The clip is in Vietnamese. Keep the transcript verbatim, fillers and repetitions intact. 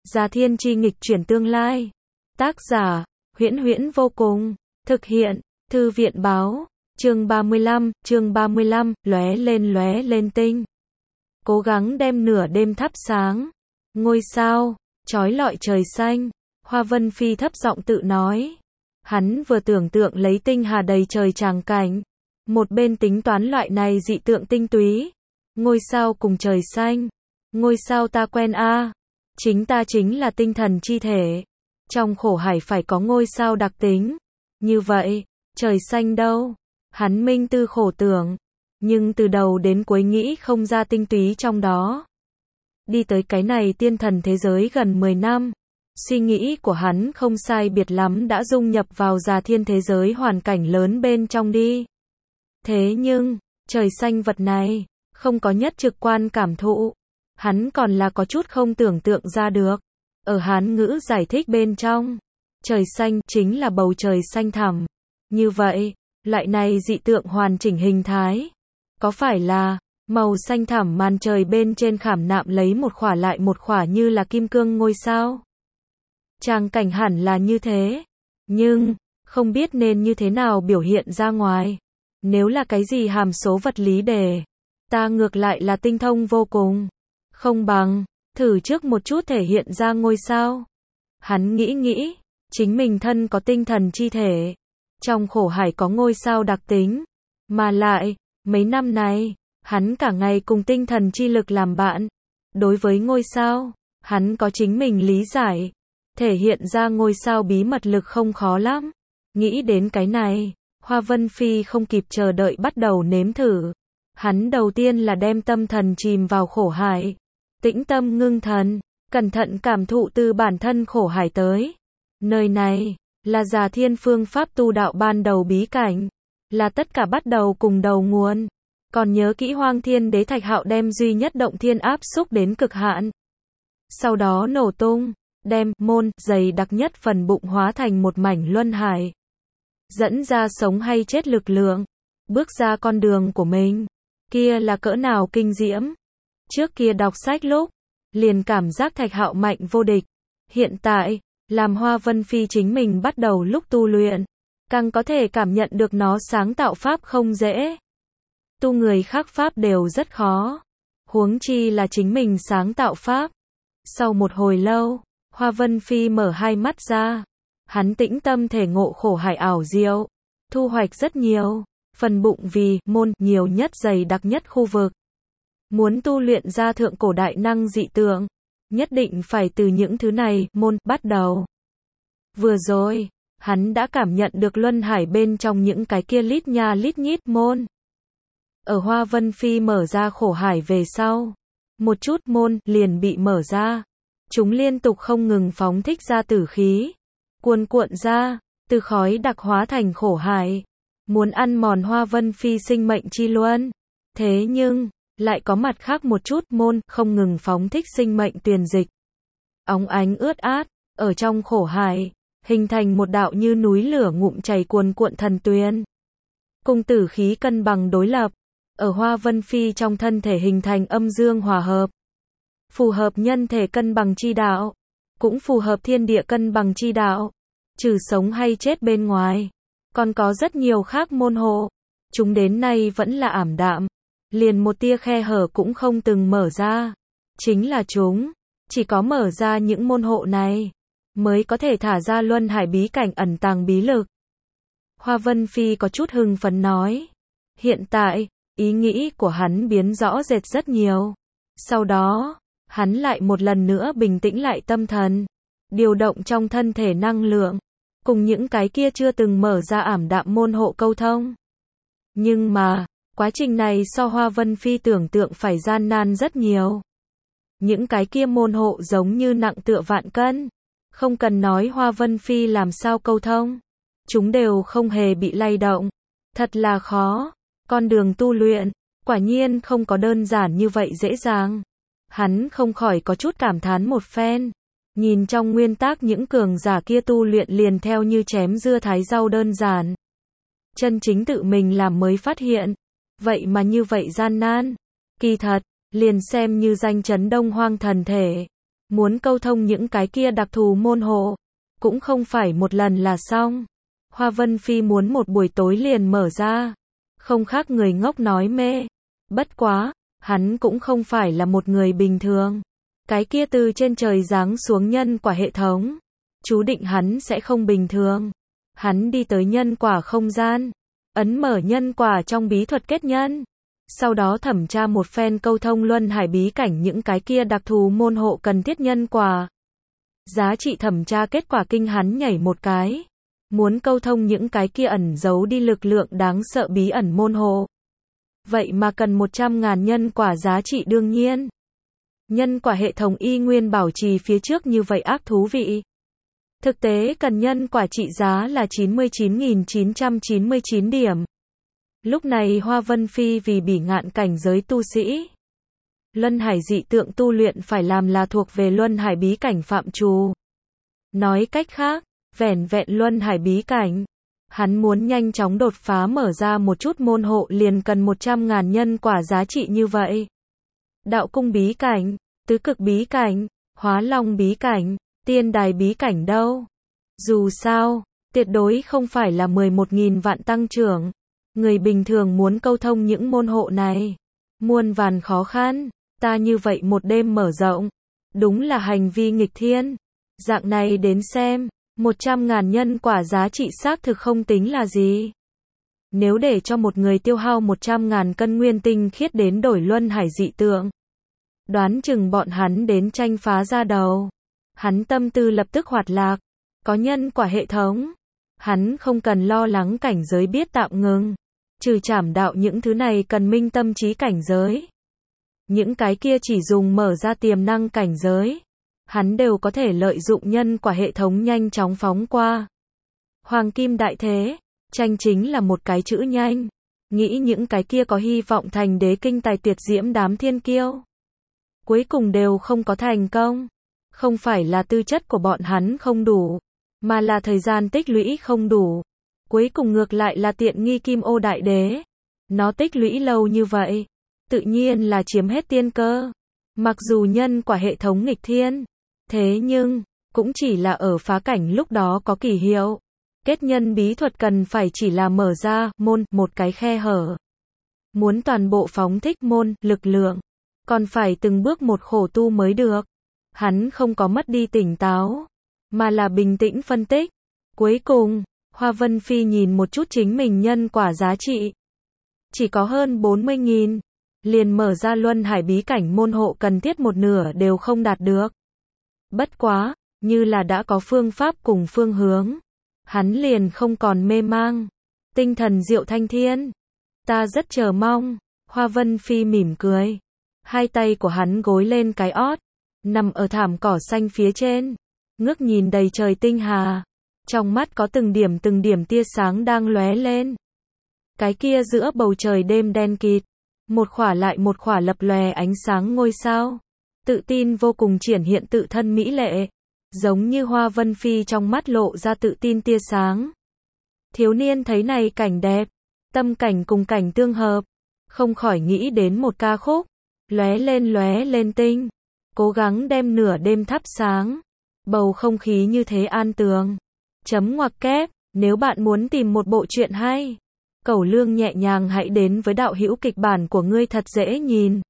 Già Thiên Chi nghịch chuyển tương lai. Tác giả, Huyễn Huyễn vô cùng. Thực hiện, Thư viện báo. Chương ba mươi lăm, chương ba mươi lăm, lóe lên lóe lên tinh. Cố gắng đem nửa đêm thắp sáng. Ngôi sao, chói lọi trời xanh. Hoa Vân Phi thấp giọng tự nói. Hắn vừa tưởng tượng lấy tinh hà đầy trời tràng cảnh. Một bên tính toán loại này dị tượng tinh túy. Ngôi sao cùng trời xanh. Ngôi sao ta quen a, à. Chính ta chính là tinh thần chi thể. Trong khổ hải phải có ngôi sao đặc tính. Như vậy, trời xanh đâu? Hắn minh tư khổ tưởng. Nhưng từ đầu đến cuối nghĩ không ra tinh túy trong đó. Đi tới cái này tiên thần thế giới gần mười năm. Suy nghĩ của hắn không sai biệt lắm đã dung nhập vào Già Thiên thế giới hoàn cảnh lớn bên trong đi. Thế nhưng, trời xanh vật này, không có nhất trực quan cảm thụ. Hắn còn là có chút không tưởng tượng ra được. Ở Hán ngữ giải thích bên trong, trời xanh chính là bầu trời xanh thẳm. Như vậy, loại này dị tượng hoàn chỉnh hình thái, có phải là màu xanh thẳm màn trời bên trên khảm nạm lấy một khỏa lại một khỏa như là kim cương ngôi sao? Tràng cảnh hẳn là như thế, nhưng không biết nên như thế nào biểu hiện ra ngoài. Nếu là cái gì hàm số vật lý đề, ta ngược lại là tinh thông vô cùng. Không bằng thử trước một chút thể hiện ra ngôi sao. Hắn nghĩ nghĩ, chính mình thân có tinh thần chi thể, trong khổ hải có ngôi sao đặc tính, mà lại, mấy năm này, hắn cả ngày cùng tinh thần chi lực làm bạn. Đối với ngôi sao, hắn có chính mình lý giải, thể hiện ra ngôi sao bí mật lực không khó lắm. Nghĩ đến cái này, Hoa Vân Phi không kịp chờ đợi bắt đầu nếm thử. Hắn đầu tiên là đem tâm thần chìm vào khổ hải. Tĩnh tâm ngưng thần, cẩn thận cảm thụ từ bản thân khổ hải tới. Nơi này, là Già Thiên phương pháp tu đạo ban đầu bí cảnh. Là tất cả bắt đầu cùng đầu nguồn. Còn nhớ kỹ Hoang Thiên Đế Thạch Hạo đem duy nhất động thiên áp xúc đến cực hạn. Sau đó nổ tung, đem môn dày đặc nhất phần bụng hóa thành một mảnh luân hải. Dẫn ra sống hay chết lực lượng. Bước ra con đường của mình. Kia là cỡ nào kinh diễm. Trước kia đọc sách lúc, liền cảm giác Thạch Hạo mạnh vô địch. Hiện tại, làm Hoa Vân Phi chính mình bắt đầu lúc tu luyện, càng có thể cảm nhận được nó sáng tạo pháp không dễ. Tu người khác pháp đều rất khó, huống chi là chính mình sáng tạo pháp. Sau một hồi lâu, Hoa Vân Phi mở hai mắt ra. Hắn tĩnh tâm thể ngộ khổ hải ảo diệu, thu hoạch rất nhiều, phần bụng vì môn nhiều nhất dày đặc nhất khu vực. Muốn tu luyện ra thượng cổ đại năng dị tượng, nhất định phải từ những thứ này môn bắt đầu. Vừa rồi, hắn đã cảm nhận được luân hải bên trong những cái kia lít nha lít nhít môn. Ở Hoa Vân Phi mở ra khổ hải về sau, một chút môn liền bị mở ra. Chúng liên tục không ngừng phóng thích ra tử khí, cuồn cuộn ra, từ khói đặc hóa thành khổ hải, muốn ăn mòn Hoa Vân Phi sinh mệnh chi luân. Thế nhưng, lại có mặt khác một chút môn không ngừng phóng thích sinh mệnh tuyền dịch. Óng ánh ướt át, ở trong khổ hải, hình thành một đạo như núi lửa ngụm chảy cuồn cuộn thần tuyền. Cùng tử khí cân bằng đối lập, ở Hoa Vân Phi trong thân thể hình thành âm dương hòa hợp. Phù hợp nhân thể cân bằng chi đạo, cũng phù hợp thiên địa cân bằng chi đạo. Trừ sống hay chết bên ngoài, còn có rất nhiều khác môn hộ. Chúng đến nay vẫn là ảm đạm, liền một tia khe hở cũng không từng mở ra. Chính là chúng, chỉ có mở ra những môn hộ này, mới có thể thả ra luân hải bí cảnh ẩn tàng bí lực. Hoa Vân Phi có chút hưng phấn nói. Hiện tại, ý nghĩ của hắn biến rõ rệt rất nhiều. Sau đó, hắn lại một lần nữa bình tĩnh lại tâm thần, điều động trong thân thể năng lượng, cùng những cái kia chưa từng mở ra ảm đạm môn hộ câu thông. Nhưng mà, quá trình này so Hoa Vân Phi tưởng tượng phải gian nan rất nhiều. Những cái kia môn hộ giống như nặng tựa vạn cân. Không cần nói Hoa Vân Phi làm sao câu thông. Chúng đều không hề bị lay động. Thật là khó. Con đường tu luyện, quả nhiên không có đơn giản như vậy dễ dàng. Hắn không khỏi có chút cảm thán một phen. Nhìn trong nguyên tắc những cường giả kia tu luyện liền theo như chém dưa thái rau đơn giản. Chân chính tự mình làm mới phát hiện. Vậy mà như vậy gian nan. Kỳ thật, liền xem như danh chấn Đông Hoang thần thể. Muốn câu thông những cái kia đặc thù môn hộ, cũng không phải một lần là xong. Hoa Vân Phi muốn một buổi tối liền mở ra, không khác người ngốc nói mê. Bất quá, hắn cũng không phải là một người bình thường. Cái kia từ trên trời giáng xuống nhân quả hệ thống, chú định hắn sẽ không bình thường. Hắn đi tới nhân quả không gian, ấn mở nhân quả trong bí thuật kết nhân, sau đó thẩm tra một phen câu thông luân hải bí cảnh những cái kia đặc thù môn hộ cần thiết nhân quả. Giá trị thẩm tra kết quả kinh hắn nhảy một cái. Muốn câu thông những cái kia ẩn giấu đi lực lượng đáng sợ bí ẩn môn hộ. Vậy mà cần một trăm ngàn nhân quả giá trị đương nhiên. Nhân quả hệ thống y nguyên bảo trì phía trước như vậy ác thú vị. Thực tế cần nhân quả trị giá là chín mươi chín nghìn chín trăm chín mươi chín điểm. Lúc này Hoa Vân Phi vì bỉ ngạn cảnh giới tu sĩ. Luân hải dị tượng tu luyện phải làm là thuộc về luân hải bí cảnh phạm trù. Nói cách khác, vẻn vẹn luân hải bí cảnh. Hắn muốn nhanh chóng đột phá mở ra một chút môn hộ liền cần một trăm ngàn nhân quả giá trị như vậy. Đạo cung bí cảnh, tứ cực bí cảnh, hóa long bí cảnh, tiên đài bí cảnh đâu. Dù sao, tuyệt đối không phải là mười một nghìn vạn tăng trưởng. Người bình thường muốn câu thông những môn hộ này, muôn vàn khó khăn, ta như vậy một đêm mở rộng. Đúng là hành vi nghịch thiên. Dạng này đến xem, một trăm ngàn nhân quả giá trị xác thực không tính là gì. Nếu để cho một người tiêu hao một trăm ngàn cân nguyên tinh khiết đến đổi luân hải dị tượng, đoán chừng bọn hắn đến tranh phá ra đầu. Hắn tâm tư lập tức hoạt lạc, có nhân quả hệ thống. Hắn không cần lo lắng cảnh giới biết tạm ngừng. Trừ trảm đạo những thứ này cần minh tâm trí cảnh giới. Những cái kia chỉ dùng mở ra tiềm năng cảnh giới. Hắn đều có thể lợi dụng nhân quả hệ thống nhanh chóng phóng qua. Hoàng kim đại thế, tranh chính là một cái chữ nhanh. Nghĩ những cái kia có hy vọng thành đế kinh tài tuyệt diễm đám thiên kiêu. Cuối cùng đều không có thành công. Không phải là tư chất của bọn hắn không đủ, mà là thời gian tích lũy không đủ. Cuối cùng ngược lại là tiện nghi Kim Ô Đại Đế. Nó tích lũy lâu như vậy, tự nhiên là chiếm hết tiên cơ. Mặc dù nhân quả hệ thống nghịch thiên, thế nhưng, cũng chỉ là ở phá cảnh lúc đó có kỳ hiệu. Kết nhân bí thuật cần phải chỉ là mở ra, môn, một cái khe hở. Muốn toàn bộ phóng thích môn, lực lượng, còn phải từng bước một khổ tu mới được. Hắn không có mất đi tỉnh táo, mà là bình tĩnh phân tích. Cuối cùng, Hoa Vân Phi nhìn một chút chính mình nhân quả giá trị. Chỉ có hơn bốn mươi nghìn. Liền mở ra luân hải bí cảnh môn hộ cần thiết một nửa đều không đạt được. Bất quá, như là đã có phương pháp cùng phương hướng. Hắn liền không còn mê mang. Tinh thần diệu thanh thiên. Ta rất chờ mong. Hoa Vân Phi mỉm cười. Hai tay của hắn gối lên cái ót. Nằm ở thảm cỏ xanh phía trên. Ngước nhìn đầy trời tinh hà. Trong mắt có từng điểm từng điểm tia sáng đang lóe lên. Cái kia giữa bầu trời đêm đen kịt. Một khỏa lại một khỏa lập lòe ánh sáng ngôi sao. Tự tin vô cùng triển hiện tự thân mỹ lệ. Giống như Hoa Vân Phi trong mắt lộ ra tự tin tia sáng. Thiếu niên thấy này cảnh đẹp. Tâm cảnh cùng cảnh tương hợp. Không khỏi nghĩ đến một ca khúc. Lóe lên lóe lên tinh. Cố gắng đem nửa đêm thắp sáng. Bầu không khí như thế an tường. Chấm ngoặc kép. Nếu bạn muốn tìm một bộ truyện hay, cẩu lương nhẹ nhàng hãy đến với đạo hữu kịch bản của ngươi thật dễ nhìn.